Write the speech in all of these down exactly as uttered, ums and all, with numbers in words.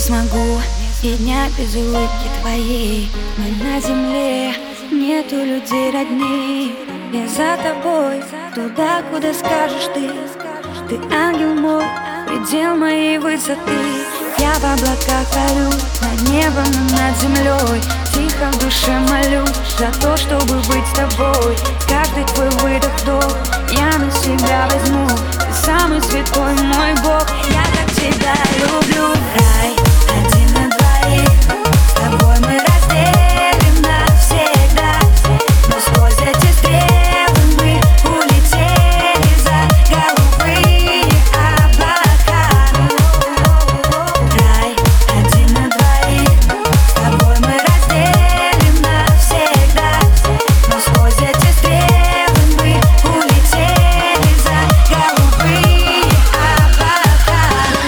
смогу и дня без улыбки твоей, но на земле нету людей родней. Я за тобой, туда, куда скажешь ты. Ты ангел мой, предел моей высоты. Я в облаках парю, над небом и над землей. Тихо в душе молю за то, чтобы быть с тобой. Каждый твой выдох-вдох я на себя возьму. Ты самый святой мой Бог, я так тебя люблю. Рай один на двоих, с тобой мы разделим навсегда. Но сквозь эти стрелы мы улетели за голубые облака. Рай один на двоих, с тобой мы разделим навсегда. Но сквозь эти стрелы мы улетели за голубые облака.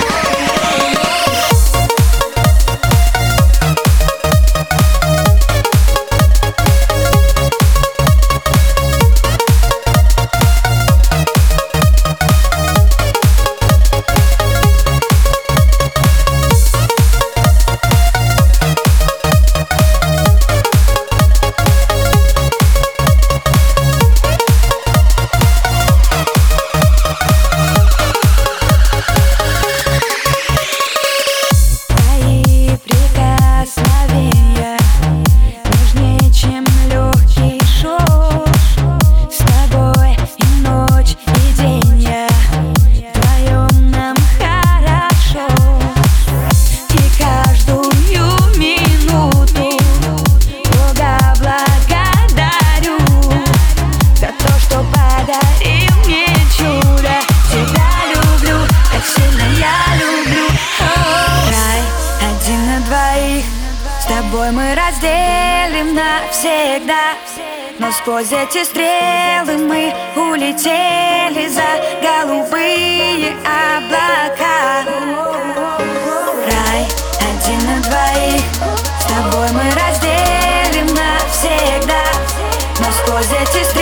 С тобой мы разделим навсегда. Но сквозь эти стрелы мы улетели за голубые облака. Рай один на двоих, с тобой мы разделим навсегда. Но сквозь эти стрелы